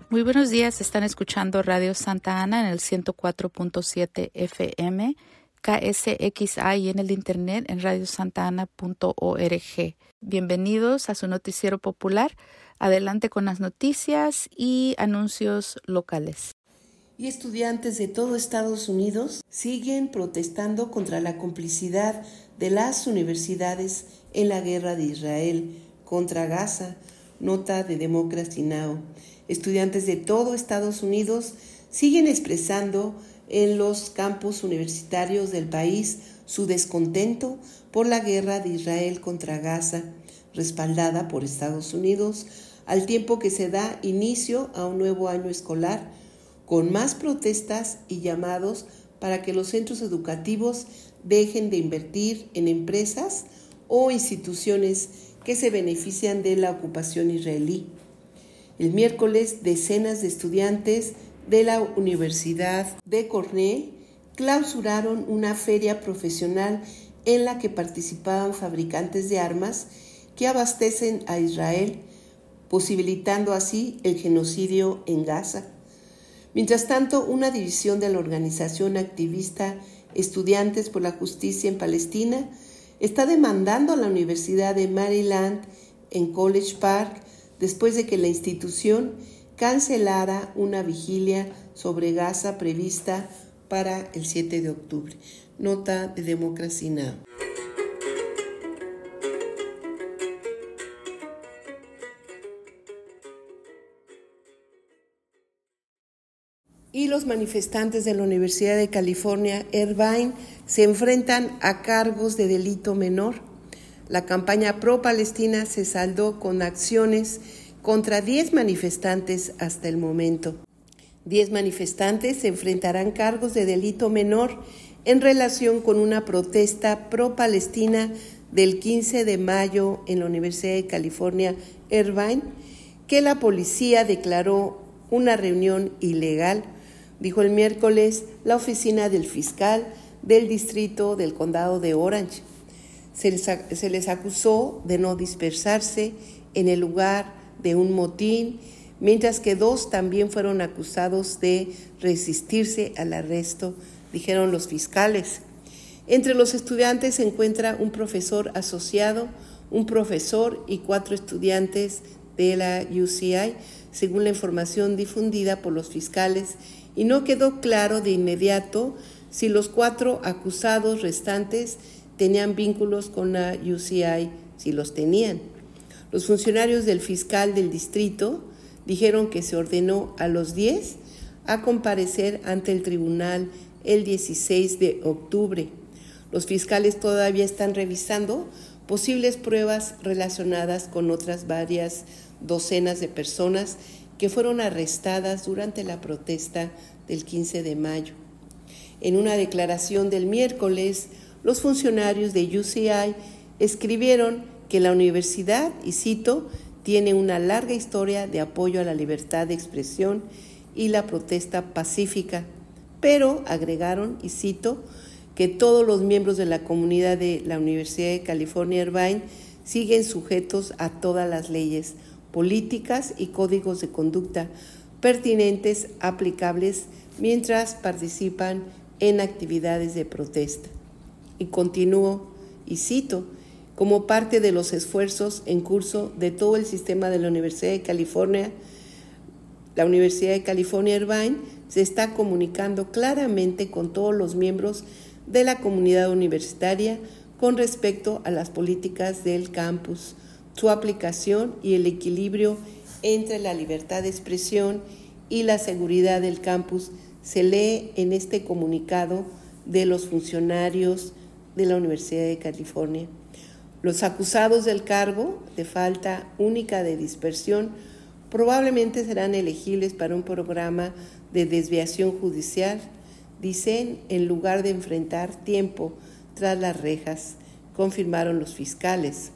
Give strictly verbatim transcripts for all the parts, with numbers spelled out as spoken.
Muy buenos días, están escuchando Radio Santa Ana en el ciento cuatro punto siete F M, K S X A y en el internet en radio santa ana punto org. Bienvenidos a su noticiero popular. Adelante con las noticias y anuncios locales. Y estudiantes de todo Estados Unidos siguen protestando contra la complicidad de las universidades en la guerra de Israel contra Gaza, nota de Democracy Now! Estudiantes de todo Estados Unidos siguen expresando en los campus universitarios del país su descontento por la guerra de Israel contra Gaza, respaldada por Estados Unidos, al tiempo que se da inicio a un nuevo año escolar, con más protestas y llamados para que los centros educativos dejen de invertir en empresas o instituciones que se benefician de la ocupación israelí. El miércoles, decenas de estudiantes de la Universidad de Cornell clausuraron una feria profesional en la que participaban fabricantes de armas que abastecen a Israel, posibilitando así el genocidio en Gaza. Mientras tanto, una división de la organización activista Estudiantes por la Justicia en Palestina está demandando a la Universidad de Maryland en College Park después de que la institución cancelara una vigilia sobre Gaza prevista para el siete de octubre. Nota de Democracy Now! Y los manifestantes de la Universidad de California, Irvine, se enfrentan a cargos de delito menor. La campaña pro-Palestina se saldó con acciones contra diez manifestantes hasta el momento. Diez manifestantes se enfrentarán cargos de delito menor en relación con una protesta pro-Palestina del quince de mayo en la Universidad de California, Irvine, que la policía declaró una reunión ilegal, dijo el miércoles la oficina del fiscal del distrito del condado de Orange. Se les, se les acusó de no dispersarse en el lugar de un motín, mientras que dos también fueron acusados de resistirse al arresto, dijeron los fiscales. Entre los estudiantes se encuentra un profesor asociado, un profesor y cuatro estudiantes de la U C I, según la información difundida por los fiscales, y no quedó claro de inmediato si los cuatro acusados restantes tenían vínculos con la U C I, si los tenían. Los funcionarios del fiscal del distrito dijeron que se ordenó a los diez a comparecer ante el tribunal el dieciséis de octubre. Los fiscales todavía están revisando posibles pruebas relacionadas con otras varias docenas de personas que fueron arrestadas durante la protesta del quince de mayo. En una declaración del miércoles, los funcionarios de U C I escribieron que la universidad, y cito, tiene una larga historia de apoyo a la libertad de expresión y la protesta pacífica, pero agregaron, y cito, que todos los miembros de la comunidad de la Universidad de California, Irvine, siguen sujetos a todas las leyes, políticas y códigos de conducta pertinentes aplicables mientras participan en actividades de protesta. Y continúo, y cito, como parte de los esfuerzos en curso de todo el sistema de la Universidad de California, la Universidad de California Irvine se está comunicando claramente con todos los miembros de la comunidad universitaria con respecto a las políticas del campus, su aplicación y el equilibrio entre la libertad de expresión y la seguridad del campus, se lee en este comunicado de los funcionarios de la Universidad de California. Los acusados del cargo de falta única de dispersión probablemente serán elegibles para un programa de desviación judicial, dicen, en lugar de enfrentar tiempo tras las rejas, confirmaron los fiscales.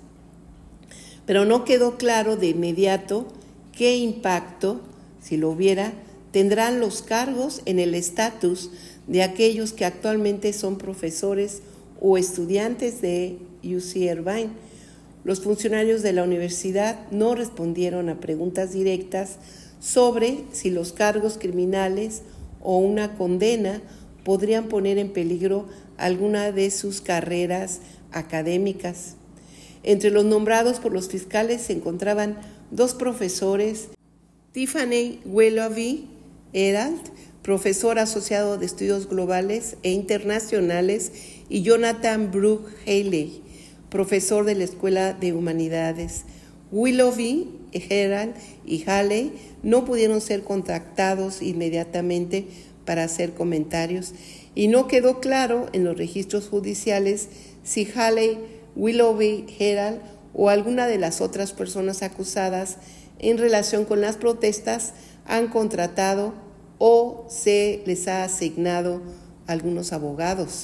Pero no quedó claro de inmediato qué impacto, si lo hubiera, tendrán los cargos en el estatus de aquellos que actualmente son profesores o estudiantes de U C Irvine. Los funcionarios de la universidad no respondieron a preguntas directas sobre si los cargos criminales o una condena podrían poner en peligro alguna de sus carreras académicas. Entre los nombrados por los fiscales se encontraban dos profesores, Tiffany Willoughby Herald, profesor asociado de estudios globales e internacionales, y Jonathan Brooke Haley, profesor de la Escuela de Humanidades. Willoughby, Herald y Haley no pudieron ser contactados inmediatamente para hacer comentarios, y no quedó claro en los registros judiciales si Haley, Willoughby, Herald o alguna de las otras personas acusadas en relación con las protestas han contratado o se les ha asignado algunos abogados.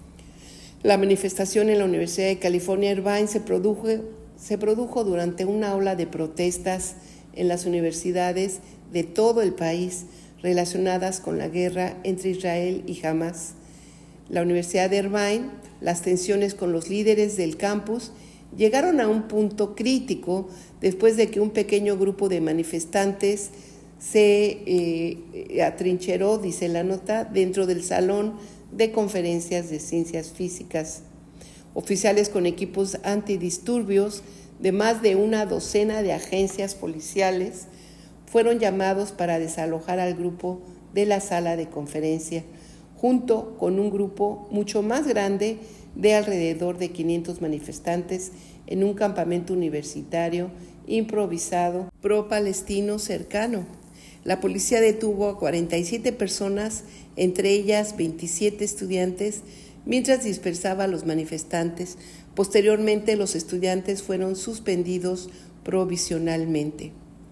La manifestación en la Universidad de California, Irvine, se produjo, se produjo durante una ola de protestas en las universidades de todo el país relacionadas con la guerra entre Israel y Hamás. La Universidad de Irvine, las tensiones con los líderes del campus llegaron a un punto crítico después de que un pequeño grupo de manifestantes se eh, atrincheró, dice la nota, dentro del salón de conferencias de ciencias físicas. Oficiales con equipos antidisturbios de más de una docena de agencias policiales fueron llamados para desalojar al grupo de la sala de conferencia, junto con un grupo mucho más grande de alrededor de quinientos manifestantes en un campamento universitario improvisado pro-palestino cercano. La policía detuvo a cuarenta y siete personas, entre ellas veintisiete estudiantes, mientras dispersaba a los manifestantes. Posteriormente, los estudiantes fueron suspendidos provisionalmente.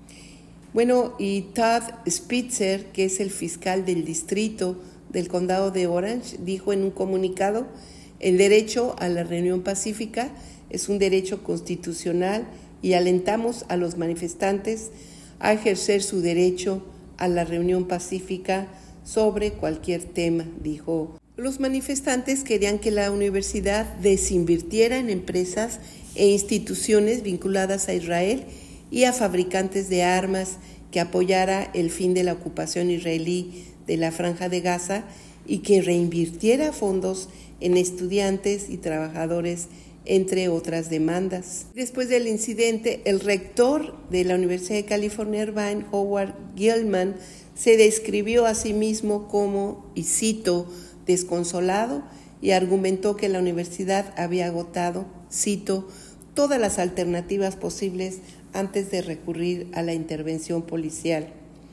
Bueno, y Todd Spitzer, que es el fiscal del distrito del condado de Orange, dijo en un comunicado: el derecho a la reunión pacífica es un derecho constitucional y alentamos a los manifestantes a ejercer su derecho a la reunión pacífica sobre cualquier tema, dijo. Los manifestantes querían que la universidad desinvirtiera en empresas e instituciones vinculadas a Israel y a fabricantes de armas, que apoyara el fin de la ocupación israelí de la Franja de Gaza y que reinvirtiera fondos en estudiantes y trabajadores, entre otras demandas. Después del incidente, el rector de la Universidad de California, Irvine, Howard Gilman, se describió a sí mismo como, y cito, desconsolado, y argumentó que la universidad había agotado, cito, todas las alternativas posibles antes de recurrir a la intervención policial.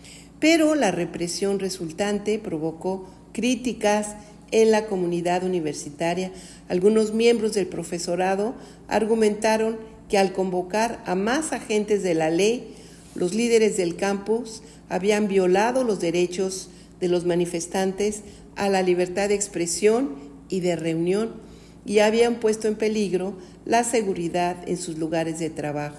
Pero la represión resultante provocó críticas en la comunidad universitaria. Algunos miembros del profesorado argumentaron que al convocar a más agentes de la ley, los líderes del campus habían violado los derechos de los manifestantes a la libertad de expresión y de reunión y habían puesto en peligro la seguridad en sus lugares de trabajo.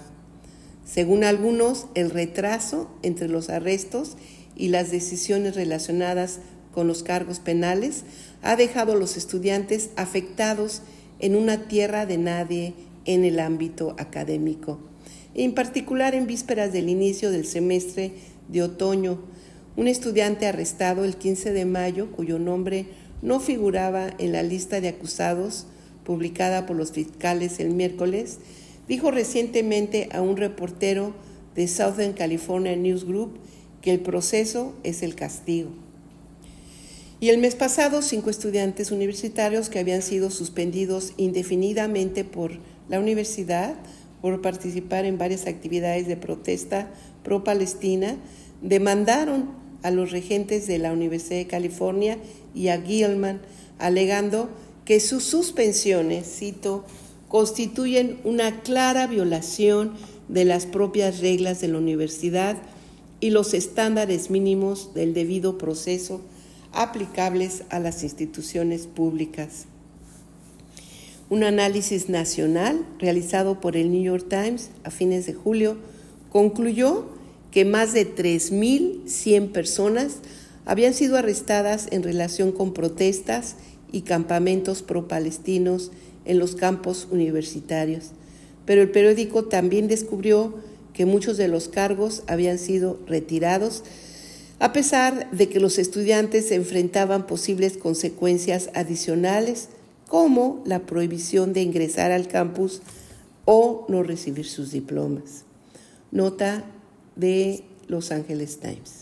Según algunos, el retraso entre los arrestos y las decisiones relacionadas con los cargos penales ha dejado a los estudiantes afectados en una tierra de nadie en el ámbito académico, en particular en vísperas del inicio del semestre de otoño. Un estudiante arrestado el quince de mayo, cuyo nombre no figuraba en la lista de acusados publicada por los fiscales el miércoles, dijo recientemente a un reportero de Southern California News Group que el proceso es el castigo. Y el mes pasado, cinco estudiantes universitarios que habían sido suspendidos indefinidamente por la universidad por participar en varias actividades de protesta pro-Palestina demandaron a los regentes de la Universidad de California y a Gilman, alegando que sus suspensiones, cito, constituyen una clara violación de las propias reglas de la universidad y los estándares mínimos del debido proceso aplicables a las instituciones públicas. Un análisis nacional realizado por el New York Times a fines de julio concluyó que más de tres mil cien personas habían sido arrestadas en relación con protestas y campamentos pro-palestinos en los campos universitarios. Pero el periódico también descubrió que muchos de los cargos habían sido retirados, a pesar de que los estudiantes se enfrentaban posibles consecuencias adicionales, como la prohibición de ingresar al campus o no recibir sus diplomas. Nota de Los Angeles Times.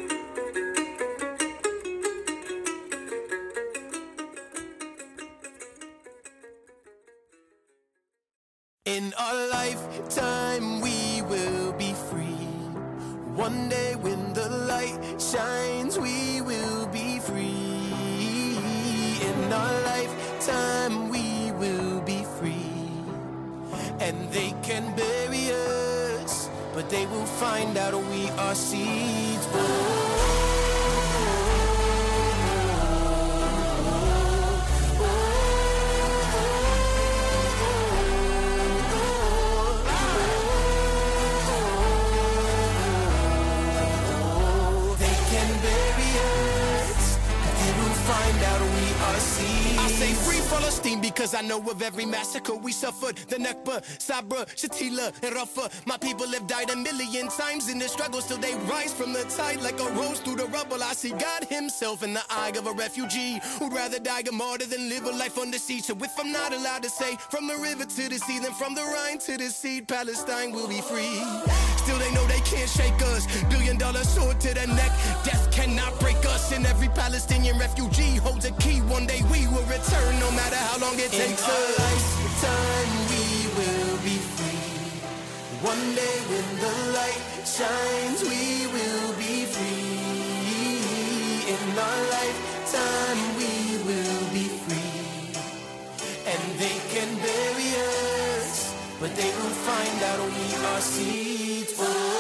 In our lifetime we will be free. One day when the light shines we will be free. In our lifetime we will be free. And they can bury us, but they will find out we are seeds. Oh. Palestine, because I know of every massacre we suffered. The Nakba, Sabra, Shatila, and Rafah. My people have died a million times in the struggle. Still they rise from the tide like a rose through the rubble. I see God himself in the eye of a refugee who'd rather die a martyr than live a life under siege. So if I'm not allowed to say from the river to the sea, then from the Rhine to the sea, Palestine will be free. Still they know they can't shake us. Billion dollar sword to the neck. Death cannot break us. And every Palestinian refugee holds a key. One day we will return, no matter how long it takes us. In our lifetime we will be free. One day when the light shines we will be free. In our lifetime we will be free. And they can bury us, but they will find out we are seeds. Oh.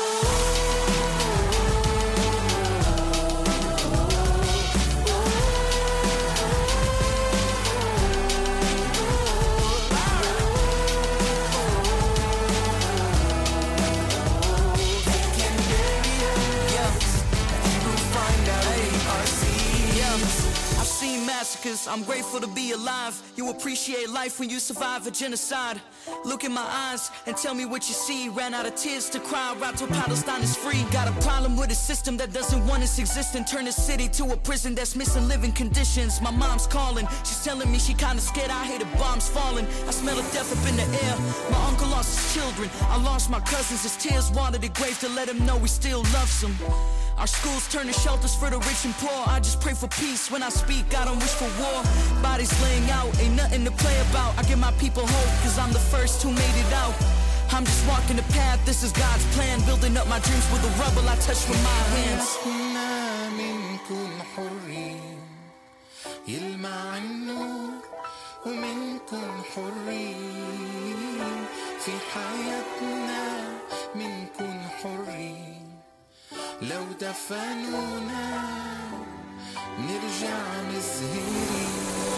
I'm grateful to be alive. You appreciate life when you survive a genocide. Look in my eyes and tell me what you see. Ran out of tears to cry right till Palestine is free. Got a problem with a system that doesn't want its existence. Turn a city to a prison that's missing living conditions. My mom's calling, she's telling me she kinda scared. I hear the bombs falling, I smell of death up in the air. My uncle lost his children, I lost my cousins. His tears watered the grave to let him know we still love them. Our schools turn to shelters for the rich and poor. I just pray for peace when I speak, I don't wish for war. Bodies laying out, ain't nothing to play about. I give my people hope, cause I'm the first who made it out. I'm just walking the path, this is God's plan. Building up my dreams with the rubble I touch with my hands. لو دفنونا نرجع مزهرين.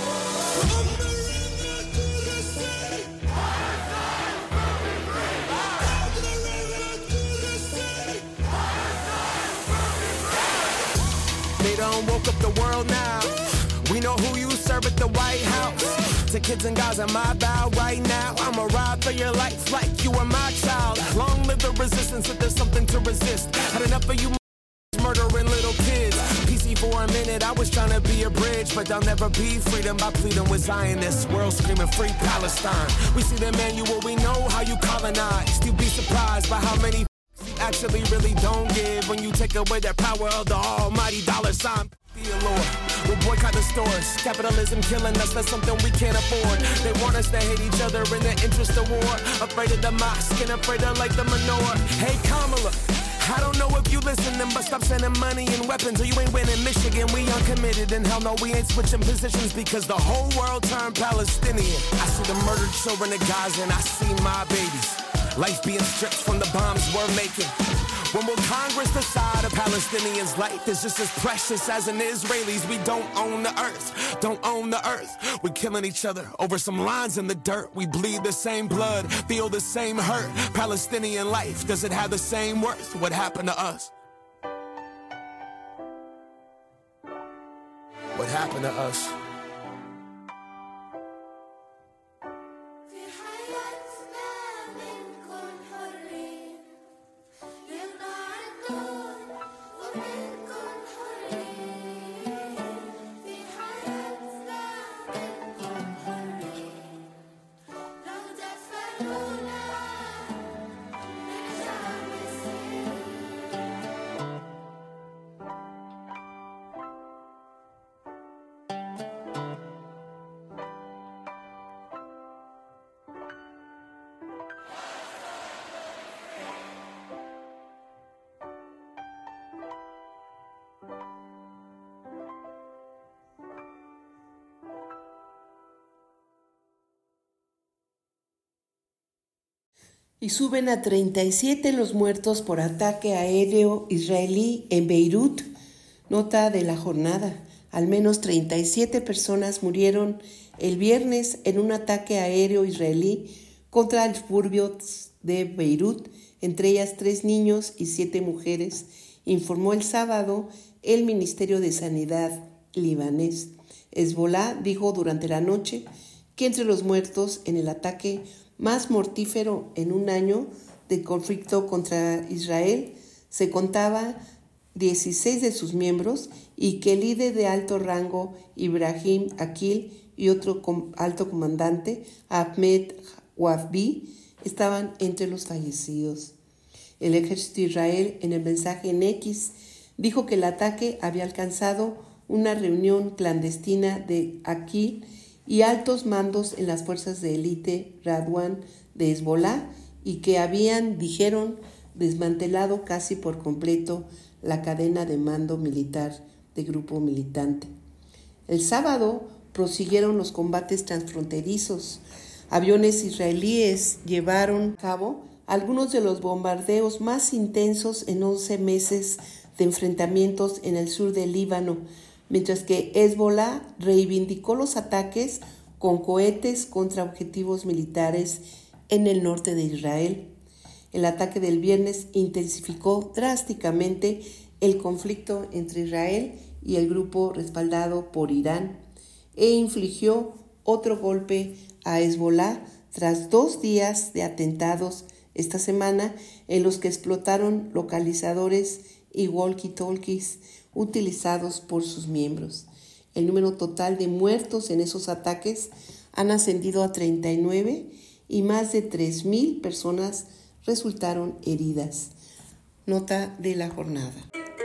They done woke up the world now. We know who you serve at the White House. To kids and guys on my bow right now. I'ma ride for your life like you were my child. Long live the resistance, if there's something to resist. Had enough of you murdering little kids. P C for a minute, I was trying to be a bridge, but there'll never be freedom by pleading with Zionists. World screaming free Palestine. We see the manual, we know how you colonized. You'd be surprised by how many actually really don't give when you take away their power of the almighty dollar sign. Dear Lord, we'll boycott the stores. Capitalism killing us, that's something we can't afford. They want us to hate each other in the interest of war. Afraid of the mosque and afraid of like the menorah. Hey Kamala, I don't know if you listening, but stop sending money and weapons or you ain't winning Michigan. We uncommitted and hell no, we ain't switching positions because the whole world turned Palestinian. I see the murdered children of Gaza and I see my babies. Life being stripped from the bombs we're making. When will Congress decide a Palestinian's life is just as precious as an Israeli's? We don't own the earth, don't own the earth. We're killing each other over some lines in the dirt. We bleed the same blood, feel the same hurt. Palestinian life, does it have the same worth? What happened to us? What happened to us? Y suben a treinta y siete los muertos por ataque aéreo israelí en Beirut. Nota de la jornada. Al menos treinta y siete personas murieron el viernes en un ataque aéreo israelí contra el suburbio de Beirut, entre ellas tres niños y siete mujeres, informó el sábado el Ministerio de Sanidad libanés. Hezbolá dijo durante la noche que entre los muertos en el ataque más mortífero en un año de conflicto contra Israel se contaba dieciséis de sus miembros y que el líder de alto rango Ibrahim Akil y otro com- alto comandante Ahmed Wahbi estaban entre los fallecidos. El ejército de Israel, en el mensaje en X, dijo que el ataque había alcanzado una reunión clandestina de Akil y altos mandos en las fuerzas de élite Radwan de Hezbolá y que habían, dijeron, desmantelado casi por completo la cadena de mando militar del grupo militante. El sábado prosiguieron los combates transfronterizos. Aviones israelíes llevaron a cabo algunos de los bombardeos más intensos en once meses de enfrentamientos en el sur del Líbano, mientras que Hezbolá reivindicó los ataques con cohetes contra objetivos militares en el norte de Israel. El ataque del viernes intensificó drásticamente el conflicto entre Israel y el grupo respaldado por Irán e infligió otro golpe a Hezbolá tras dos días de atentados esta semana en los que explotaron localizadores y walkie-talkies utilizados por sus miembros. El número total de muertos en esos ataques han ascendido a treinta y nueve y más de tres mil personas resultaron heridas. Nota de la jornada.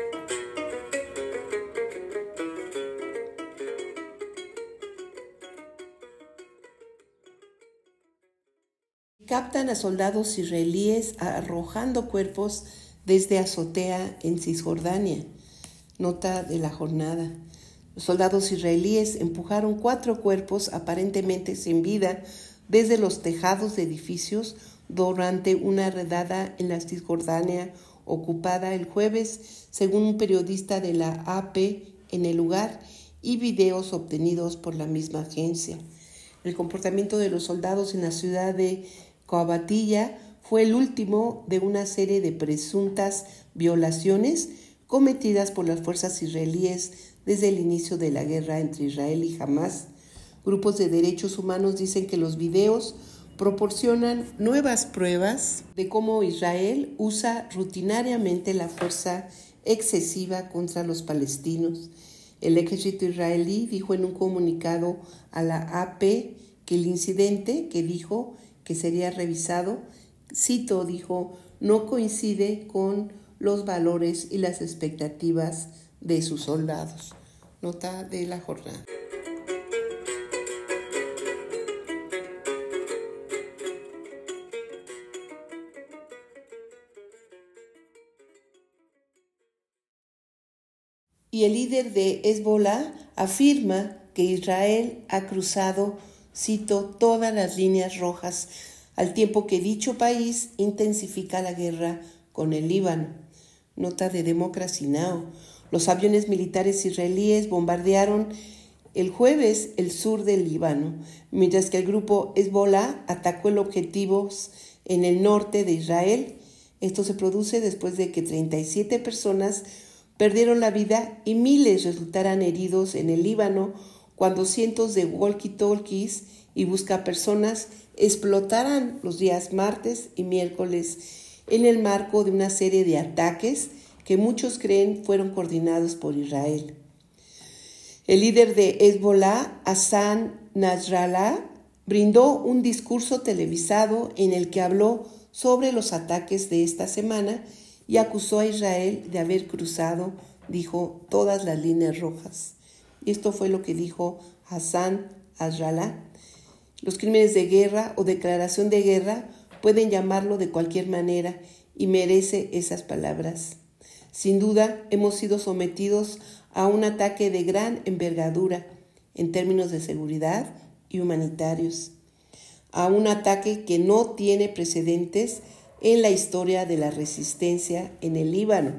Captan a soldados israelíes arrojando cuerpos desde azotea en Cisjordania. Nota de la jornada. Los soldados israelíes empujaron cuatro cuerpos aparentemente sin vida desde los tejados de edificios durante una redada en la Cisjordania ocupada el jueves, según un periodista de la A P en el lugar y videos obtenidos por la misma agencia. El comportamiento de los soldados en la ciudad de Coabatilla fue el último de una serie de presuntas violaciones cometidas por las fuerzas israelíes desde el inicio de la guerra entre Israel y Hamás. Grupos de derechos humanos dicen que los videos proporcionan nuevas pruebas de cómo Israel usa rutinariamente la fuerza excesiva contra los palestinos. El ejército israelí dijo en un comunicado a la A P que el incidente, que dijo que sería revisado, cito, dijo, no coincide con los valores y las expectativas de sus soldados. Nota de la jornada. Y el líder de Hezbolá afirma que Israel ha cruzado, cito, todas las líneas rojas, al tiempo que dicho país intensifica la guerra con el Líbano. Nota de Democracy Now! Los aviones militares israelíes bombardearon el jueves el sur del Líbano, mientras que el grupo Hezbolá atacó el objetivo en el norte de Israel. Esto se produce después de que treinta y siete personas perdieron la vida y miles resultaran heridos en el Líbano cuando cientos de walkie-talkies y buscapersonas explotaran los días martes y miércoles en el marco de una serie de ataques que muchos creen fueron coordinados por Israel. El líder de Hezbolá, Hassan Nasrallah, brindó un discurso televisado en el que habló sobre los ataques de esta semana y acusó a Israel de haber cruzado, dijo, todas las líneas rojas. Y esto fue lo que dijo Hassan Nasrallah. Los crímenes de guerra o declaración de guerra pueden llamarlo de cualquier manera y merece esas palabras. Sin duda, hemos sido sometidos a un ataque de gran envergadura en términos de seguridad y humanitarios, a un ataque que no tiene precedentes en la historia de la resistencia en el Líbano.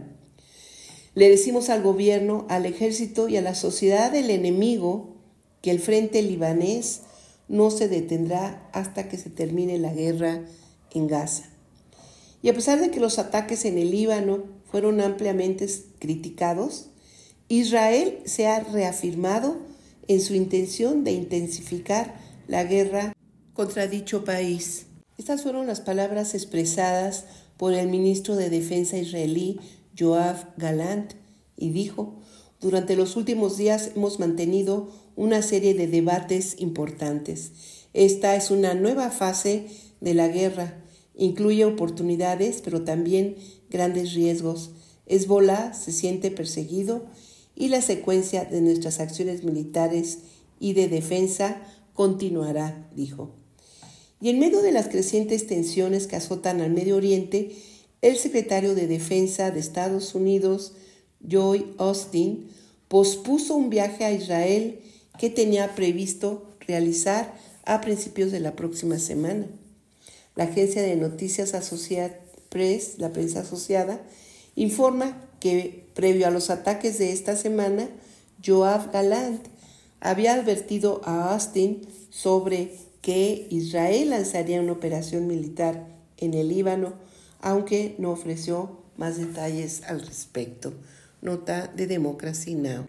Le decimos al gobierno, al ejército y a la sociedad del enemigo que el frente libanés no se detendrá hasta que se termine la guerra en Gaza. Y a pesar de que los ataques en el Líbano fueron ampliamente criticados, Israel se ha reafirmado en su intención de intensificar la guerra contra dicho país. Estas fueron las palabras expresadas por el ministro de Defensa israelí, Yoav Gallant, y dijo: durante los últimos días hemos mantenido una serie de debates importantes. Esta es una nueva fase de la guerra. Incluye oportunidades, pero también grandes riesgos. Hezbolá se siente perseguido y la secuencia de nuestras acciones militares y de defensa continuará, dijo. Y en medio de las crecientes tensiones que azotan al Medio Oriente, el secretario de Defensa de Estados Unidos, Lloyd Austin, pospuso un viaje a Israel que tenía previsto realizar a principios de la próxima semana. La agencia de noticias Associated Press, la prensa asociada, informa que previo a los ataques de esta semana, Yoav Gallant había advertido a Austin sobre que Israel lanzaría una operación militar en el Líbano, aunque no ofreció más detalles al respecto. Nota de Democracy Now!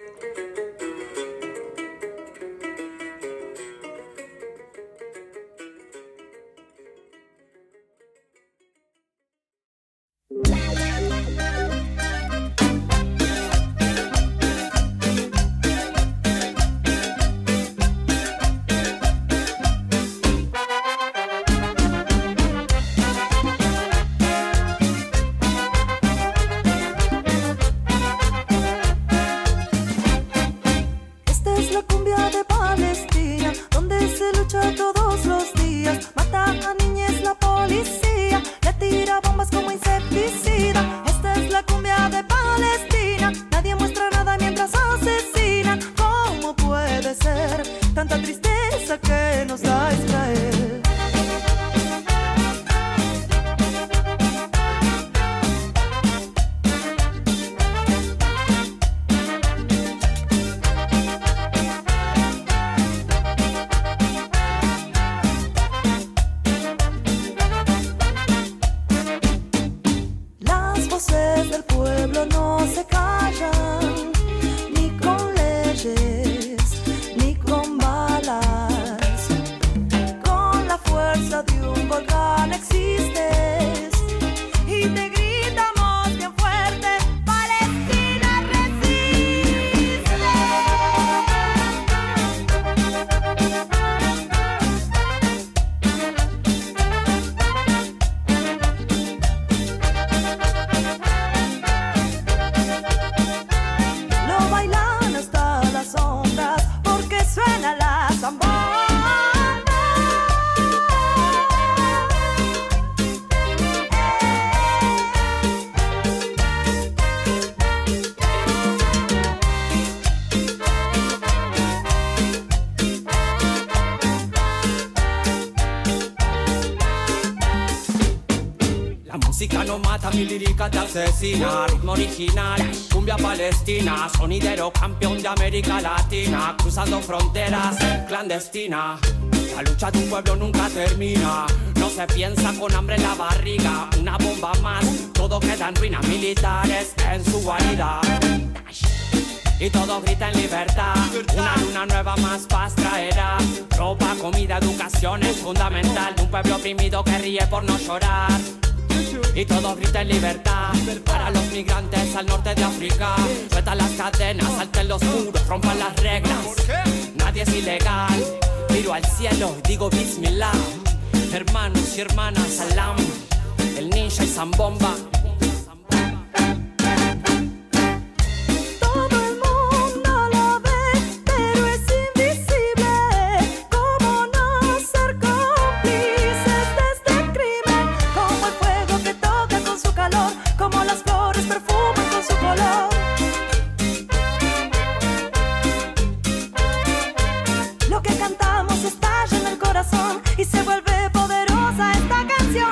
Mi lírica te asesina, ritmo original, cumbia palestina, sonidero campeón de América Latina, cruzando fronteras, clandestina. La lucha de un pueblo nunca termina, no se piensa con hambre en la barriga, una bomba más, todo queda en ruinas militares en su guarida. Y todos gritan libertad, una luna nueva más paz traerá. Ropa, comida, educación es fundamental, un pueblo oprimido que ríe por no llorar. Y todos gritan libertad para los migrantes al norte de África. Sueltan las cadenas, salten los muros, rompan las reglas. Nadie es ilegal, Miro al cielo y digo Bismillah. Hermanos y hermanas, salam. El ninja y Zambomba. Y se vuelve poderosa esta canción.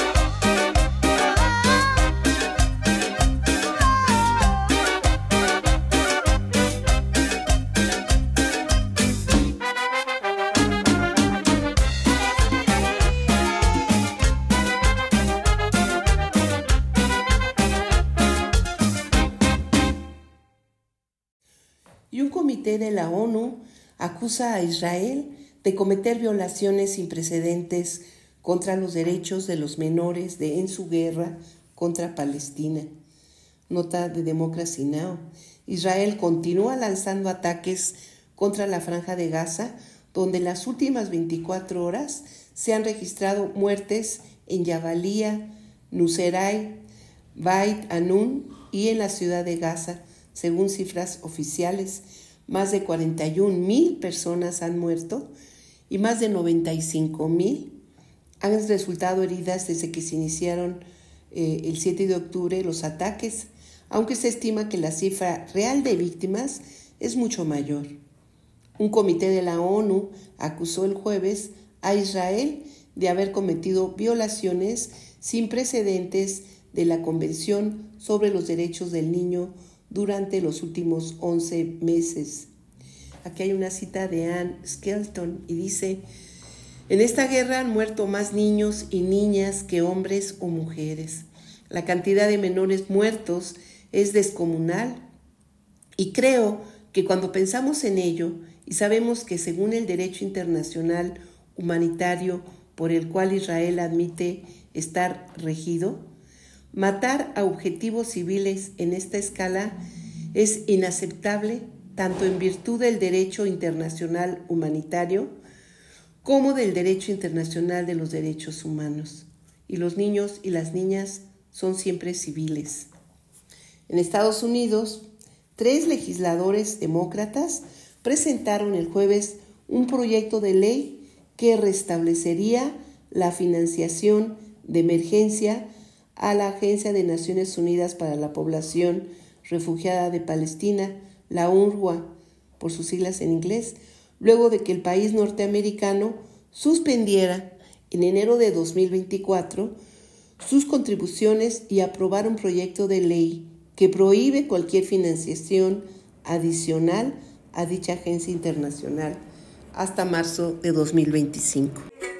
Y un comité de la ONU acusa a Israel de cometer violaciones sin precedentes contra los derechos de los menores de, en su guerra contra Palestina. Nota de Democracy Now! Israel continúa lanzando ataques contra la Franja de Gaza, donde en las últimas veinticuatro horas se han registrado muertes en Jabalía, Nuseirat, Beit Hanun y en la ciudad de Gaza. Según cifras oficiales, más de cuarenta y un mil personas han muerto y más de noventa y cinco mil han resultado heridas desde que se iniciaron eh, el siete de octubre los ataques, aunque se estima que la cifra real de víctimas es mucho mayor. Un comité de la ONU acusó el jueves a Israel de haber cometido violaciones sin precedentes de la Convención sobre los Derechos del Niño durante los últimos once meses. Aquí hay una cita de Ann Skelton y dice: en esta guerra han muerto más niños y niñas que hombres o mujeres. La cantidad de menores muertos es descomunal y creo que cuando pensamos en ello y sabemos que según el derecho internacional humanitario por el cual Israel admite estar regido, matar a objetivos civiles en esta escala es inaceptable tanto en virtud del derecho internacional humanitario como del derecho internacional de los derechos humanos. Y los niños y las niñas son siempre civiles. En Estados Unidos, tres legisladores demócratas presentaron el jueves un proyecto de ley que restablecería la financiación de emergencia a la Agencia de Naciones Unidas para la Población Refugiada de Palestina, la UNRWA, por sus siglas en inglés, luego de que el país norteamericano suspendiera en enero de dos mil veinticuatro sus contribuciones y aprobara un proyecto de ley que prohíbe cualquier financiación adicional a dicha agencia internacional hasta marzo de dos mil veinticinco.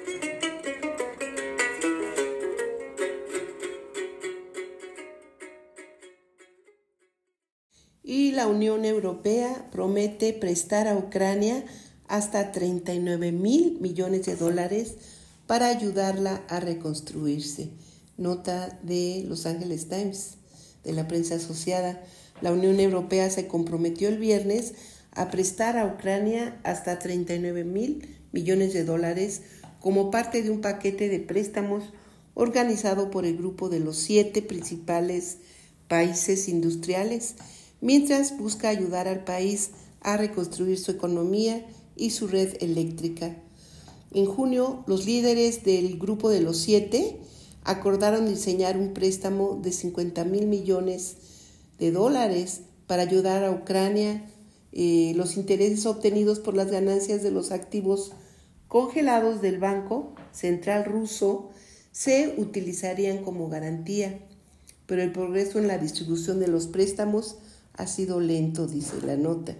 Y la Unión Europea promete prestar a Ucrania hasta treinta y nueve mil millones de dólares para ayudarla a reconstruirse. Nota de Los Angeles Times, de la prensa asociada. La Unión Europea se comprometió el viernes a prestar a Ucrania hasta treinta y nueve mil millones de dólares como parte de un paquete de préstamos organizado por el grupo de los siete principales países industriales, mientras busca ayudar al país a reconstruir su economía y su red eléctrica. En junio, los líderes del grupo de los siete acordaron diseñar un préstamo de cincuenta mil millones de dólares para ayudar a Ucrania. Eh, los intereses obtenidos por las ganancias de los activos congelados del Banco Central Ruso se utilizarían como garantía, pero el progreso en la distribución de los préstamos ha sido lento, dice la nota.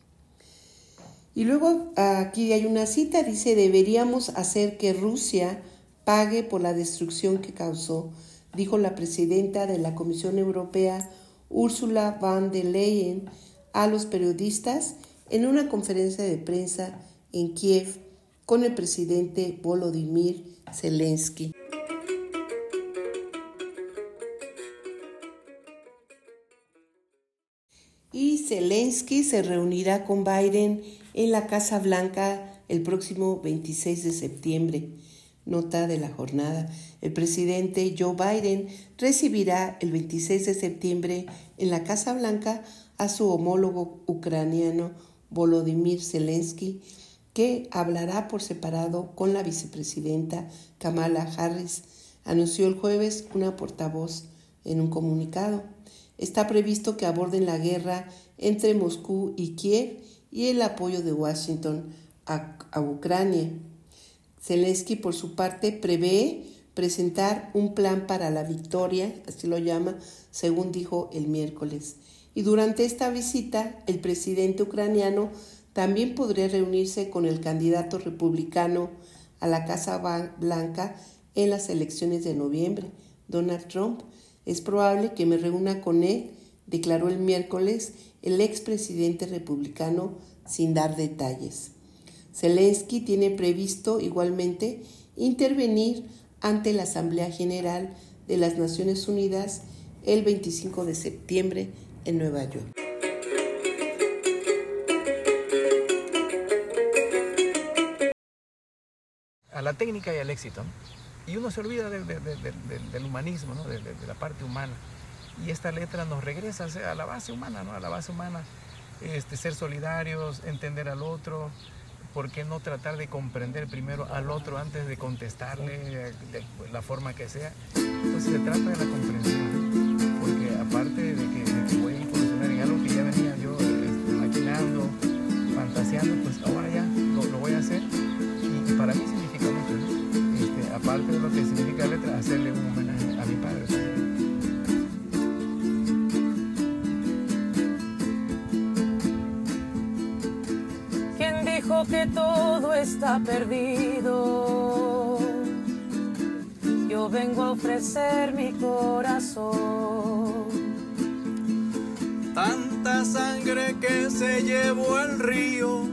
Y luego aquí hay una cita, dice: deberíamos hacer que Rusia pague por la destrucción que causó, dijo la presidenta de la Comisión Europea, Ursula von der Leyen, a los periodistas en una conferencia de prensa en Kiev con el presidente Volodymyr Zelensky. Y Zelensky se reunirá con Biden en la Casa Blanca el próximo veintiséis de septiembre. Nota de la jornada. El presidente Joe Biden recibirá el veintiséis de septiembre en la Casa Blanca a su homólogo ucraniano Volodymyr Zelensky, que hablará por separado con la vicepresidenta Kamala Harris, anunció el jueves una portavoz en un comunicado. Está previsto que aborden la guerra entre Moscú y Kiev y el apoyo de Washington a, a Ucrania. Zelensky, por su parte, prevé presentar un plan para la victoria, así lo llama, según dijo el miércoles. Y durante esta visita, el presidente ucraniano también podría reunirse con el candidato republicano a la Casa Blanca en las elecciones de noviembre, Donald Trump. Es probable que me reúna con él, declaró el miércoles el expresidente republicano sin dar detalles. Zelensky tiene previsto igualmente intervenir ante la Asamblea General de las Naciones Unidas el veinticinco de septiembre en Nueva York. A la técnica y al éxito, ¿no? Y uno se olvida de, de, de, de, del humanismo, ¿no? de, de, de la parte humana. Y esta letra nos regresa a la base humana, ¿no? A la base humana, este, ser solidarios, entender al otro. ¿Por qué no tratar de comprender primero al otro antes de contestarle de la forma que sea? Entonces se trata de la comprensión, porque aparte de que, de que voy a incursionar en algo que ya venía yo este, maquinando, fantaseando, pues ahora ya lo, lo voy a hacer. Y, y para mí significa mucho, ¿no? Este, aparte de lo que significa la letra, hacerle un homenaje a mi padre también. Que todo está perdido, yo vengo a ofrecer mi corazón. Tanta sangre que se llevó el río,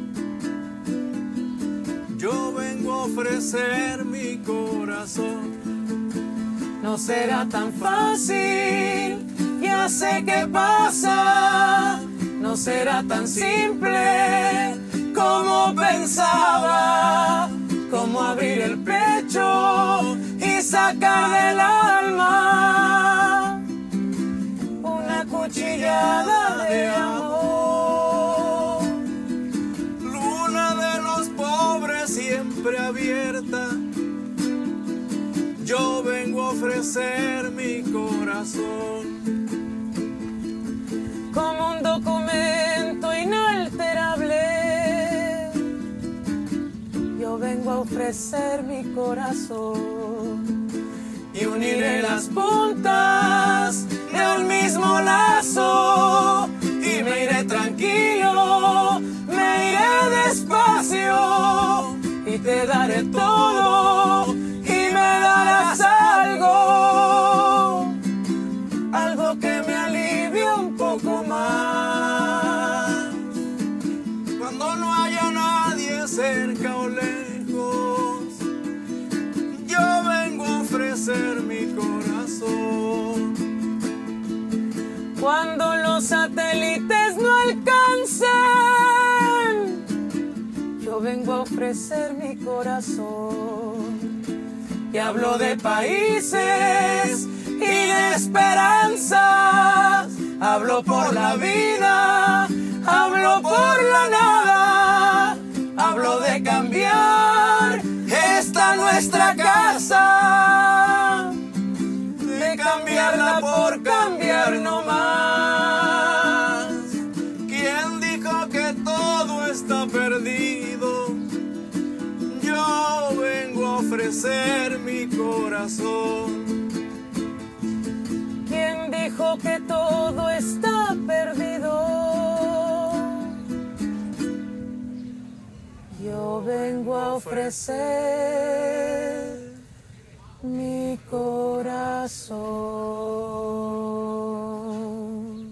yo vengo a ofrecer mi corazón. No será tan fácil, ya sé qué pasa, no será tan simple como pensaba, como abrir el pecho y sacar del alma una cuchillada de amor. Luna de los pobres siempre abierta, yo vengo a ofrecer mi corazón. Como un documento inalterable, yo vengo a ofrecer mi corazón y uniré las puntas de un mismo lazo y me iré tranquilo, me iré despacio y te daré todo y me darás algo, algo que me alivie un poco más. Cuando no haya nadie cerca o lejos, yo vengo a ofrecer mi corazón. Cuando los satélites no alcancen, yo vengo a ofrecer mi corazón. Y hablo de países y de esperanzas, hablo por la vida, hablo por la nada, hablo de cambiar esta nuestra casa, de cambiarla por cambiar no más. ¿Quién dijo que todo está perdido? Yo vengo a ofrecer mi corazón. ¿Quién dijo que todo está perdido? Yo vengo a ofrecer mi corazón.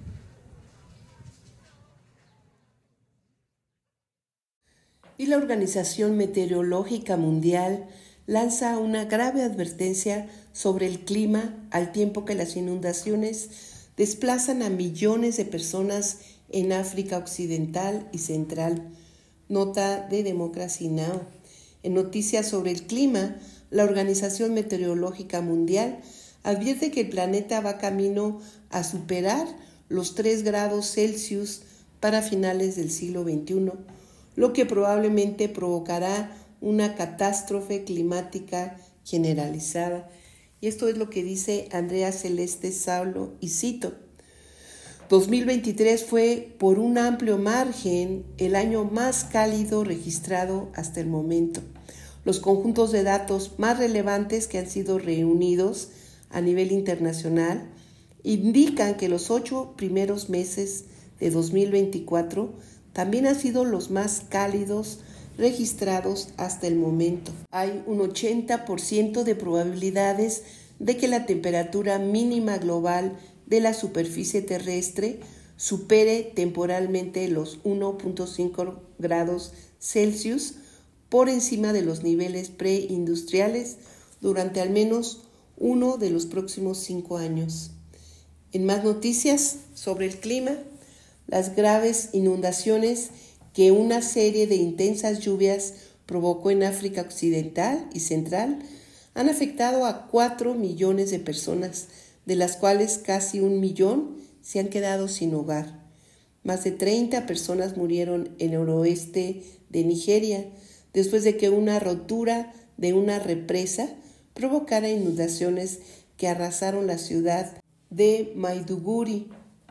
Y la Organización Meteorológica Mundial lanza una grave advertencia sobre el clima al tiempo que las inundaciones desplazan a millones de personas en África Occidental y Central. Nota de Democracy Now! En noticias sobre el clima, la Organización Meteorológica Mundial advierte que el planeta va camino a superar los tres grados Celsius para finales del siglo veintiuno, lo que probablemente provocará una catástrofe climática generalizada. Y esto es lo que dice Andrea Celeste Saulo, y cito: dos mil veintitrés fue por un amplio margen el año más cálido registrado hasta el momento. Los conjuntos de datos más relevantes que han sido reunidos a nivel internacional indican que los ocho primeros meses de dos mil veinticuatro también han sido los más cálidos registrados hasta el momento. Hay un ochenta por ciento de probabilidades de que la temperatura mínima global de la superficie terrestre supere temporalmente los uno punto cinco grados Celsius por encima de los niveles preindustriales durante al menos uno de los próximos cinco años. En más noticias sobre el clima, las graves inundaciones que una serie de intensas lluvias provocó en África Occidental y Central han afectado a cuatro millones de personas, de las cuales casi un millón se han quedado sin hogar. Más de treinta personas murieron en el noroeste de Nigeria después de que una rotura de una represa provocara inundaciones que arrasaron la ciudad de Maiduguri.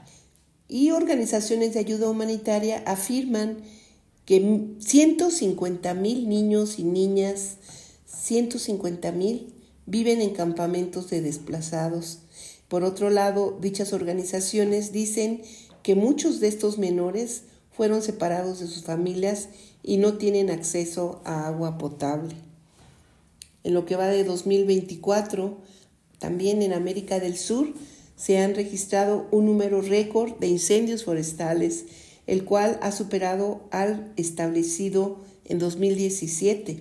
Y organizaciones de ayuda humanitaria afirman que ciento cincuenta mil niños y niñas, ciento cincuenta mil, viven en campamentos de desplazados. Por otro lado, dichas organizaciones dicen que muchos de estos menores fueron separados de sus familias y no tienen acceso a agua potable. En lo que va de dos mil veinticuatro, también en América del Sur, se han registrado un número récord de incendios forestales, el cual ha superado al establecido en dos mil diecisiete.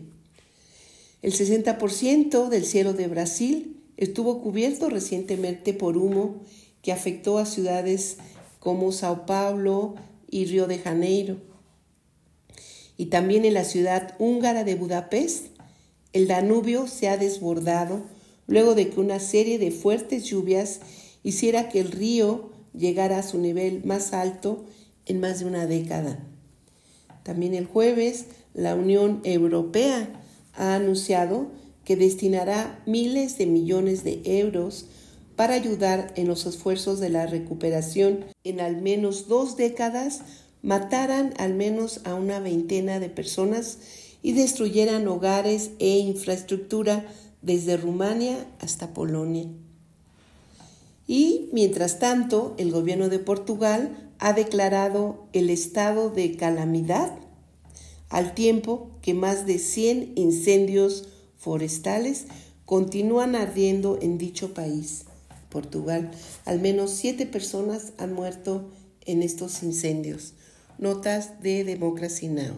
El sesenta por ciento del cielo de Brasil estuvo cubierto recientemente por humo que afectó a ciudades como Sao Paulo y Río de Janeiro. Y también en la ciudad húngara de Budapest, el Danubio se ha desbordado luego de que una serie de fuertes lluvias hiciera que el río llegara a su nivel más alto en más de una década. También el jueves, la Unión Europea ha anunciado que destinará miles de millones de euros para ayudar en los esfuerzos de la recuperación. En al menos dos décadas mataran al menos a una veintena de personas y destruyeran hogares e infraestructura desde Rumania hasta Polonia. Y, mientras tanto, el gobierno de Portugal ha declarado el estado de calamidad, al tiempo que más de cien incendios forestales continúan ardiendo en dicho país, Portugal. Al menos siete personas han muerto en estos incendios. Notas de Democracy Now!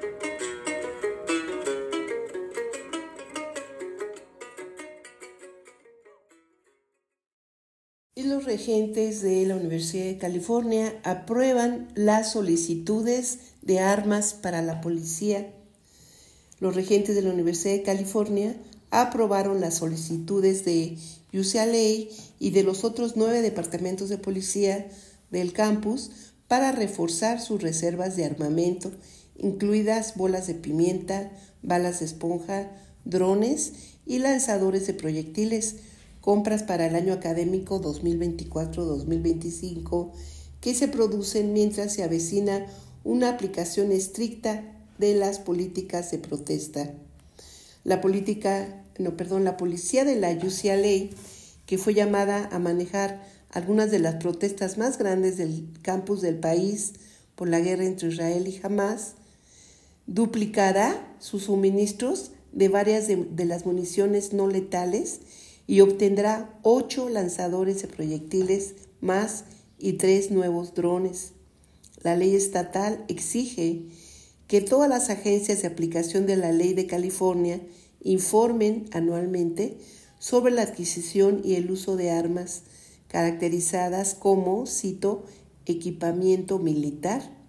Y los regentes de la Universidad de California aprueban las solicitudes de armas para la policía. Los regentes de la Universidad de California aprobaron las solicitudes de U C L A y de los otros nueve departamentos de policía del campus para reforzar sus reservas de armamento, incluidas bolas de pimienta, balas de esponja, drones y lanzadores de proyectiles, compras para el año académico dos mil veinticuatro dos mil veinticinco que se producen mientras se avecina una aplicación estricta de las políticas de protesta. La política, no, perdón, la policía de la U C L A, que fue llamada a manejar algunas de las protestas más grandes del campus del país por la guerra entre Israel y Hamas, duplicará sus suministros de varias de, de las municiones no letales y obtendrá ocho lanzadores de proyectiles más y tres nuevos drones. La ley estatal exige que todas las agencias de aplicación de la ley de California informen anualmente sobre la adquisición y el uso de armas caracterizadas como, cito, equipamiento militar,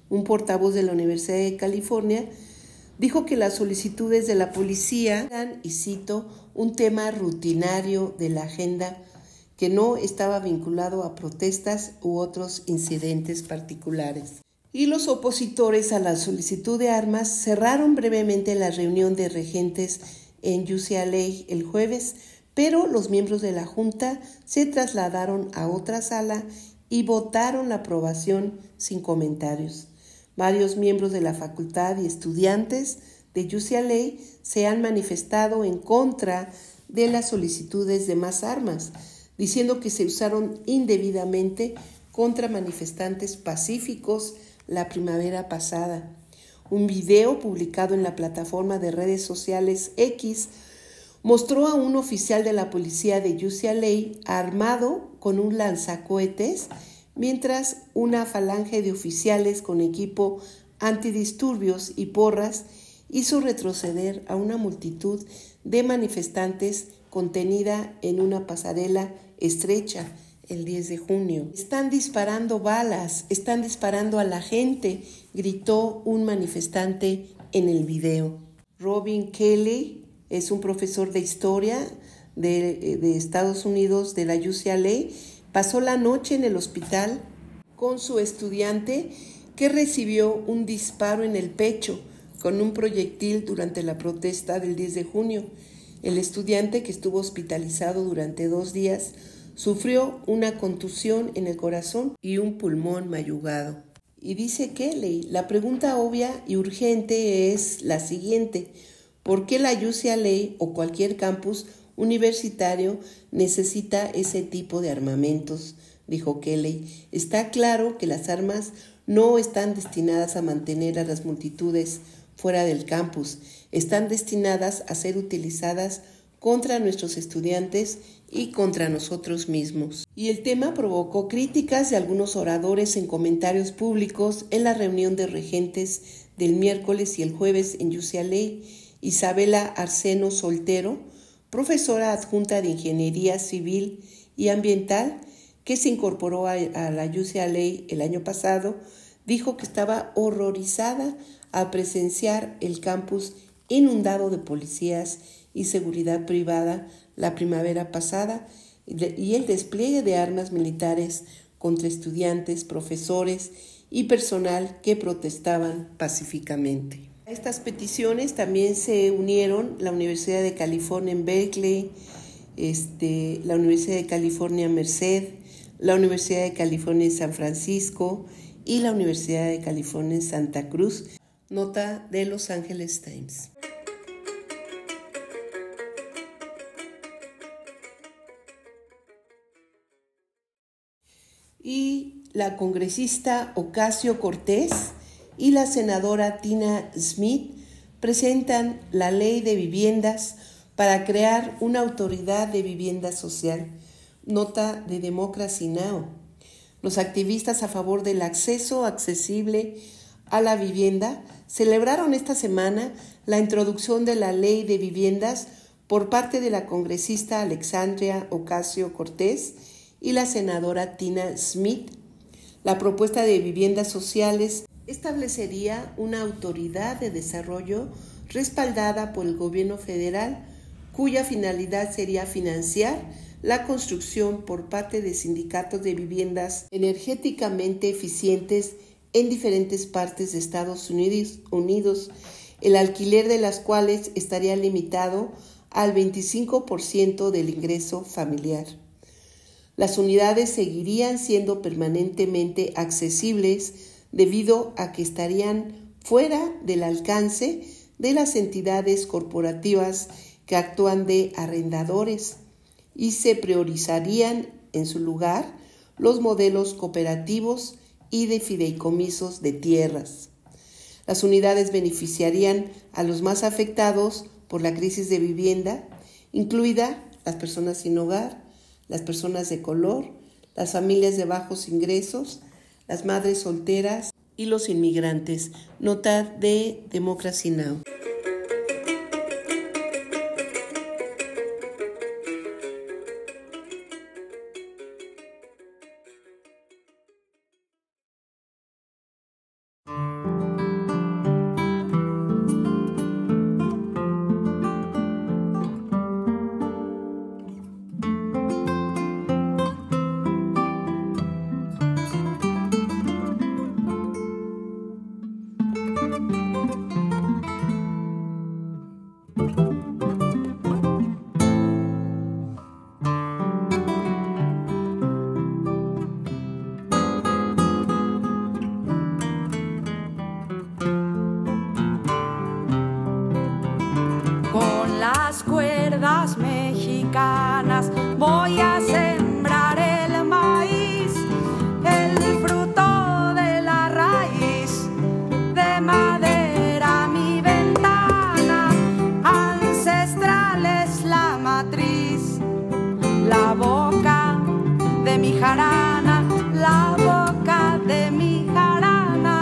Un portavoz de la Universidad de California dijo que las solicitudes de la policía eran, y cito, un tema rutinario de la agenda que no estaba vinculado a protestas u otros incidentes particulares. Y los opositores a la solicitud de armas cerraron brevemente la reunión de regentes en U C L A el jueves, pero los miembros de la Junta se trasladaron a otra sala y votaron la aprobación sin comentarios. Varios miembros de la facultad y estudiantes de U C L A se han manifestado en contra de las solicitudes de más armas, diciendo que se usaron indebidamente contra manifestantes pacíficos la primavera pasada. Un video publicado en la plataforma de redes sociales X mostró a un oficial de la policía de U C L A armado con un lanzacohetes, mientras una falange de oficiales con equipo antidisturbios y porras hizo retroceder a una multitud de manifestantes contenida en una pasarela estrecha el diez de junio. Están disparando balas, están disparando a la gente, gritó un manifestante en el video. Robin Kelly es un profesor de historia de, de Estados Unidos de la U C L A. Pasó la noche en el hospital con su estudiante que recibió un disparo en el pecho con un proyectil durante la protesta del diez de junio. El estudiante, que estuvo hospitalizado durante dos días, sufrió una contusión en el corazón y un pulmón mayugado. Y dice Kelly, la pregunta obvia y urgente es la siguiente: ¿por qué la U C L A o cualquier campus universitario necesita ese tipo de armamentos? Dijo Kelly. Está claro que las armas no están destinadas a mantener a las multitudes fuera del campus, están destinadas a ser utilizadas contra nuestros estudiantes y contra nosotros mismos. Y el tema provocó críticas de algunos oradores en comentarios públicos en la reunión de regentes del miércoles y el jueves en U C L A. Isabela Arseno Soltero, profesora adjunta de Ingeniería Civil y Ambiental, que se incorporó a, a la U C L A el año pasado, dijo que estaba horrorizada al presenciar el campus inundado de policías y seguridad privada la primavera pasada y el despliegue de armas militares contra estudiantes, profesores y personal que protestaban pacíficamente. A estas peticiones también se unieron la Universidad de California en Berkeley, este, la Universidad de California Merced, la Universidad de California en San Francisco y la Universidad de California en Santa Cruz. Nota de Los Angeles Times. Y la congresista Ocasio-Cortez y la senadora Tina Smith presentan la ley de viviendas para crear una autoridad de vivienda social. Nota de Democracy Now! Los activistas a favor del acceso accesible a la vivienda celebraron esta semana la introducción de la ley de viviendas por parte de la congresista Alexandria Ocasio-Cortez y la senadora Tina Smith. La propuesta de viviendas sociales establecería una autoridad de desarrollo respaldada por el gobierno federal, cuya finalidad sería financiar la construcción por parte de sindicatos de viviendas energéticamente eficientes en diferentes partes de Estados Unidos, el alquiler de las cuales estaría limitado al veinticinco por ciento del ingreso familiar. Las unidades seguirían siendo permanentemente accesibles debido a que estarían fuera del alcance de las entidades corporativas que actúan de arrendadores y se priorizarían en su lugar los modelos cooperativos y de fideicomisos de tierras. Las unidades beneficiarían a los más afectados por la crisis de vivienda, incluida las personas sin hogar, las personas de color, las familias de bajos ingresos, las madres solteras y los inmigrantes. Nota de Democracy Now! cuerdas mexicanas voy a sembrar el maíz, el fruto de la raíz, de madera mi ventana, ancestral es la matriz, la boca de mi jarana, la boca de mi jarana.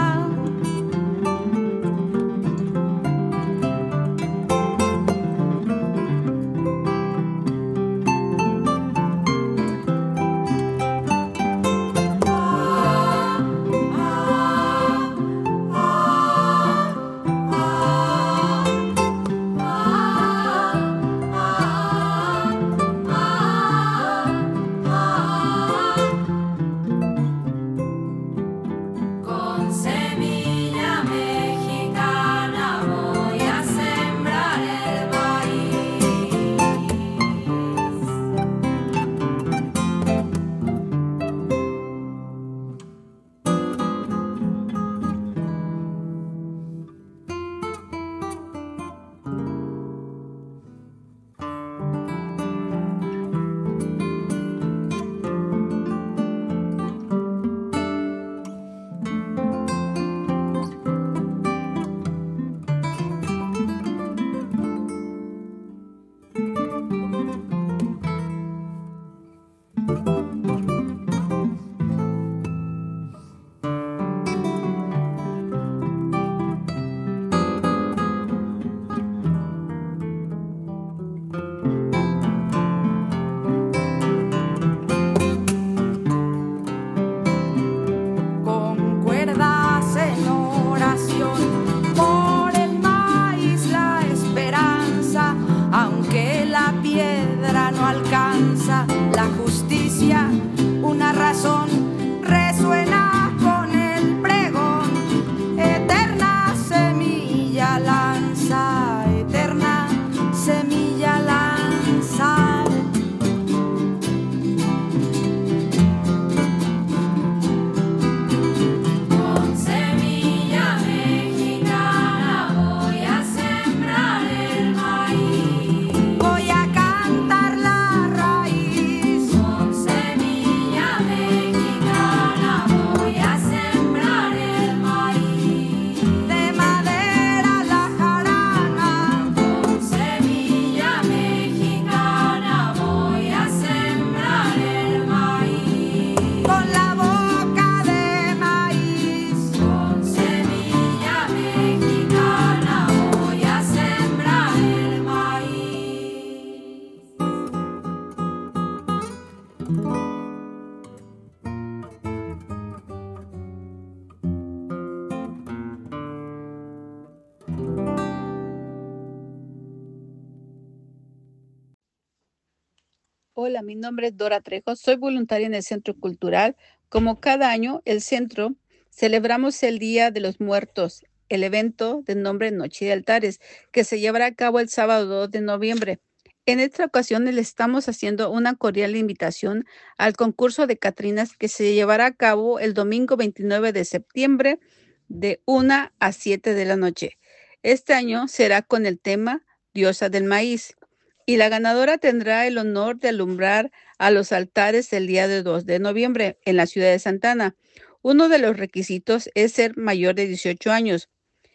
Hola, mi nombre es Dora Trejo, soy voluntaria en el Centro Cultural. Como cada año, el centro celebramos el Día de los Muertos, el evento de nombre Noche de Altares, que se llevará a cabo el sábado dos de noviembre. En esta ocasión le estamos haciendo una cordial invitación al concurso de Catrinas que se llevará a cabo el domingo veintinueve de septiembre de una a siete de la noche. Este año será con el tema Diosa del Maíz. Y la ganadora tendrá el honor de alumbrar a los altares el día de dos de noviembre en la ciudad de Santa Ana. Uno de los requisitos es ser mayor de dieciocho años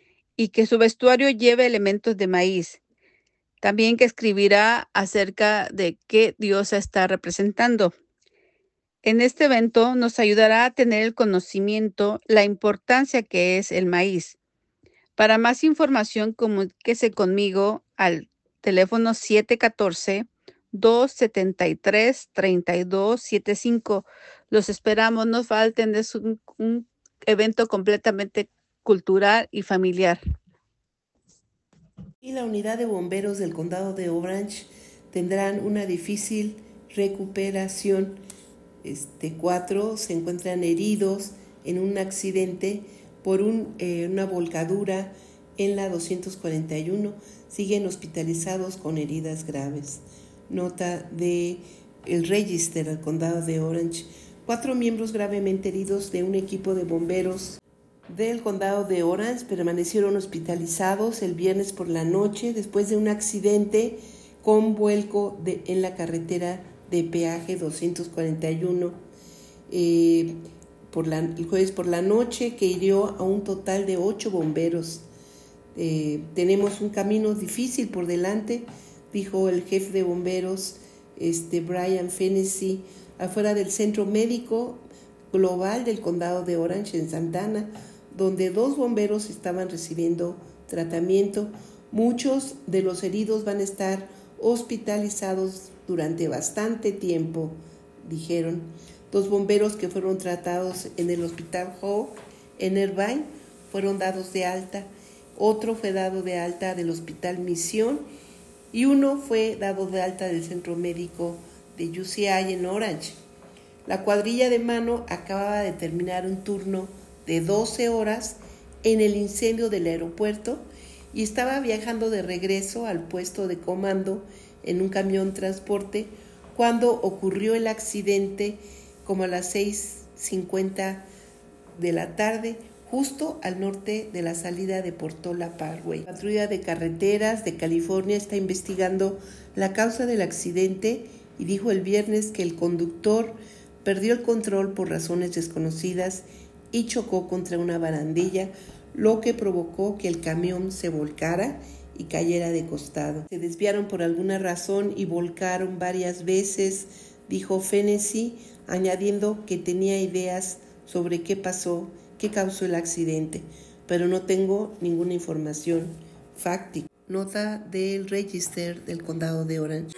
y que su vestuario lleve elementos de maíz. También que escribirá acerca de qué diosa está representando. En este evento nos ayudará a tener el conocimiento, la importancia que es el maíz. Para más información, comuníquese conmigo al teléfono siete uno cuatro, dos siete tres, tres dos siete cinco. Los esperamos, no falten, es un, un evento completamente cultural y familiar. Y la unidad de bomberos del condado de Orange tendrán una difícil recuperación. Este, cuatro se encuentran heridos en un accidente por un, eh, una volcadura en la doscientos cuarenta y uno. Siguen hospitalizados con heridas graves. Nota de el Register del condado de Orange. Cuatro miembros gravemente heridos de un equipo de bomberos del condado de Orange permanecieron hospitalizados el viernes por la noche después de un accidente con vuelco de, en la carretera de peaje doscientos cuarenta y uno eh, por la, el jueves por la noche, que hirió a un total de ocho bomberos. Eh, tenemos un camino difícil por delante, dijo el jefe de bomberos, este, Brian Fennessy, afuera del Centro Médico Global del Condado de Orange en Santa Ana, donde dos bomberos estaban recibiendo tratamiento. Muchos de los heridos van a estar hospitalizados durante bastante tiempo, dijeron. Dos bomberos que fueron tratados en el Hospital Hope en Irvine fueron dados de alta. Otro fue dado de alta del Hospital Misión y uno fue dado de alta del Centro Médico de U C I en Orange. La cuadrilla de mano acababa de terminar un turno de doce horas en el incendio del aeropuerto y estaba viajando de regreso al puesto de comando en un camión transporte cuando ocurrió el accidente como a las seis cincuenta de la tarde, justo al norte de la salida de Portola Parkway. La patrulla de carreteras de California está investigando la causa del accidente y dijo el viernes que el conductor perdió el control por razones desconocidas y chocó contra una barandilla, lo que provocó que el camión se volcara y cayera de costado. Se desviaron por alguna razón y volcaron varias veces, dijo Fennessy, añadiendo que tenía ideas sobre qué pasó, qué causó el accidente, pero no tengo ninguna información fáctica. Nota del Register del Condado de Orange.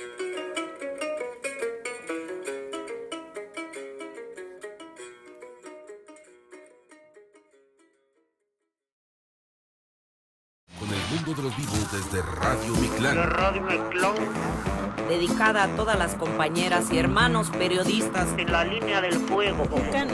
De los vivos desde Radio Mictlán. La Radio Mictlán. Dedicada a todas las compañeras y hermanos periodistas en la línea del fuego.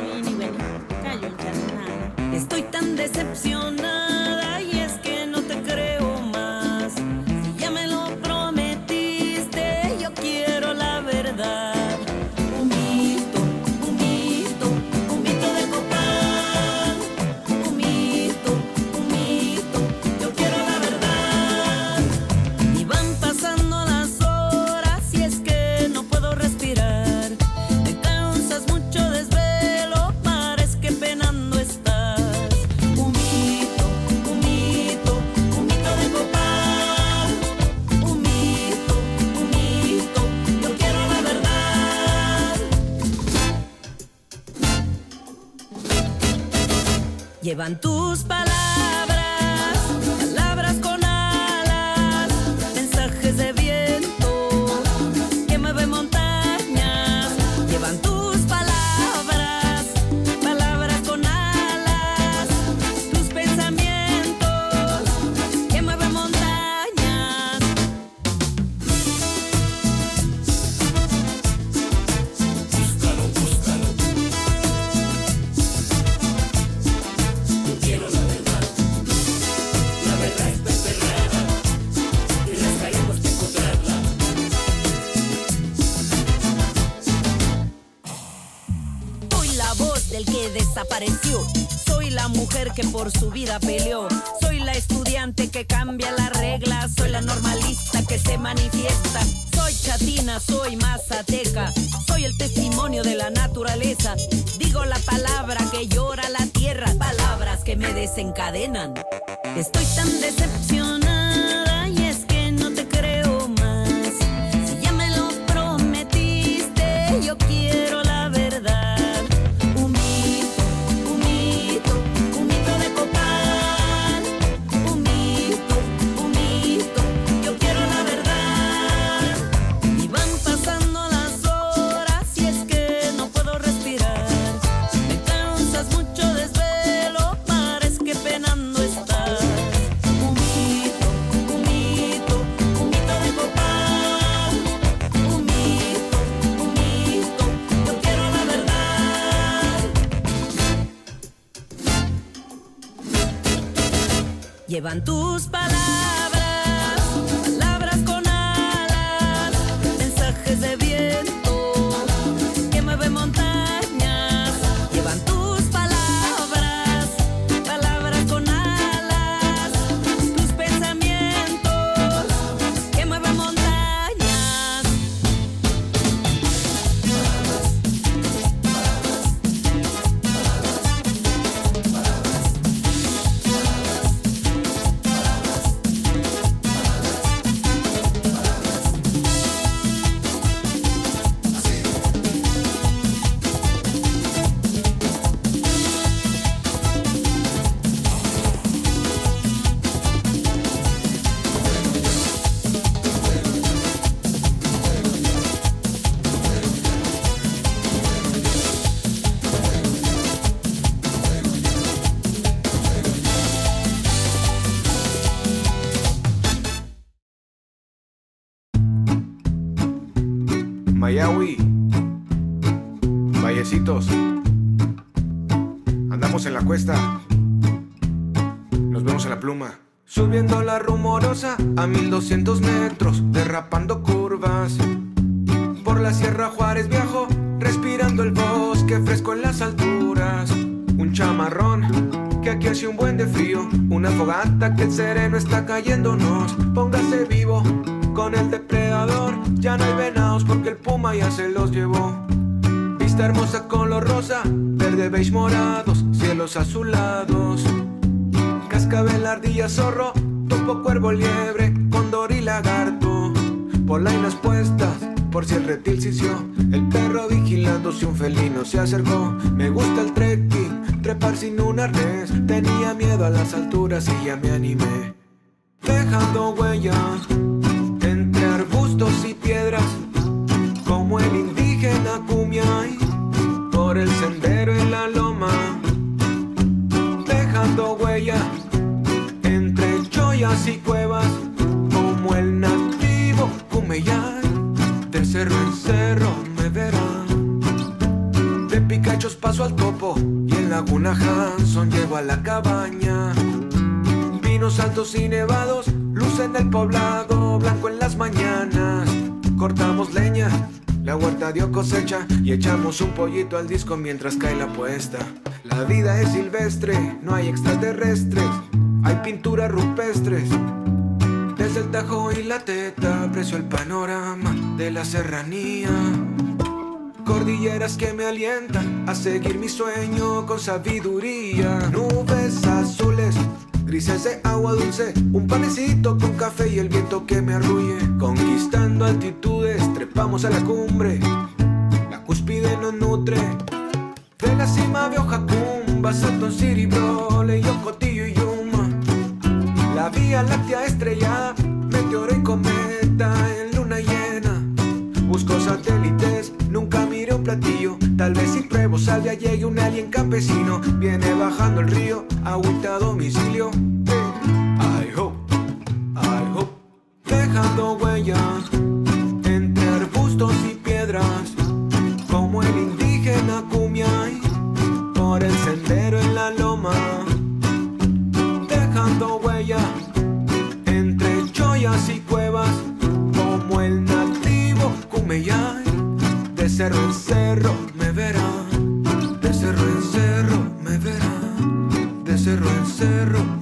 Estoy tan decepcionada y es que no te creo más. Si ya me lo prometiste, yo quiero la verdad. Un mito, un mito, un mito de copal. Un mito, un mito, yo quiero la verdad. Y van pasando las horas y es que no puedo respirar. Me causas mucho desvelo, parece que penando estás. Un mito, un mito, un mito de copal. Un mito, un mito, yo quiero la verdad. Llevan tus palabras, palabras con alas, mensajes de viento que mueven montañas. Llevan tus palabras, palabras con alas, tus pensamientos que mueven montañas. Búscalo, búscalo. Yo quiero la verdad. La verdad está enterrada y rascaremos para encontrarla. Soy la voz del que desapareció. Soy la mujer que por su vida peleó. Soy la estudiante que cambia las reglas. Soy la normalista que se manifiesta. Soy chatina, soy mazateca. Soy el testimonio de la naturaleza. Digo la palabra que llora la tierra. Palabras que me desencadenan. Estoy tan decepcionada y es que no te creo más. Si ya me lo prometiste, yo quiero la verdad. Un mito, un mito, un mito de copal. Un mito, un mito, yo quiero la verdad. Y van pasando las horas y es que no puedo respirar. Me causas mucho desvelo, parece que penando estás. Un mito, un mito, un mito de copal. Un mito, un mito, yo quiero la verdad. Llevan tus palabras, palabras con alas, mensajes de viento que mueven montañas. Llevan tus palabras, palabras con alas, tus pensamientos que mueven montañas. Mayawi, Vallecitos, andamos en la cuesta, nos vemos en la pluma. Subiendo la rumorosa a mil doscientos metros, derrapando curvas. Por la Sierra Juárez viajo, respirando el bosque fresco en las alturas. Un chamarrón que aquí hace un buen de frío, una fogata que el sereno está cayéndonos. Póngase vivo con el depredador, ya no hay venados porque el puma ya se los llevó. Vista hermosa color rosa, verde beige morados, cielos azulados. Cascabel, ardilla, zorro, topo, cuervo, liebre, cóndor y lagarto. Polainas puestas por si el reptil sisió, el perro vigilando si un felino se acercó. Me gusta el trekking, trepar sin un arnés, tenía miedo a las alturas y ya me animé. Dejando huella entre arbustos y piedras, como el indígena Kumiai, por el sendero en la loma. Dejando huella entre chollas y cuevas, como el nativo Kumeyai, de cerro en cerro me verán. De Picachos paso al topo y en Laguna Hanson llego a la cabaña. Pinos altos y nevados, luz en el poblado, blanco en las mañanas. Cortamos leña, la huerta dio cosecha y echamos un pollito al disco mientras cae la puesta. La vida es silvestre, no hay extraterrestres, hay pinturas rupestres. Desde el Tajo y la Teta aprecio el panorama de la serranía. Cordilleras que me alientan a seguir mi sueño con sabiduría. Nubes azules, grises de agua dulce, un panecito con café y el viento que me arrulle. Conquistando altitudes, trepamos a la cumbre, la cúspide nos nutre. De la cima veo Jacumba, Salton City, Brole, Yocotillo y Yuma. La Vía Láctea estrellada, meteoro y cometa en luna llena. Busco satélites, nunca miré un platillo. Tal vez si pruebo salvia llegue un alien campesino. Viene bajando el río, agüita a domicilio. I hope, I hope. Dejando huella entre arbustos y piedras, como el indígena Kumiai, por el sendero en la loma. Dejando huella entre chollas y cuevas, como el nativo Kumeyai, de cerro en cerro me verán, de cerro en cerro me verán, de cerro en cerro.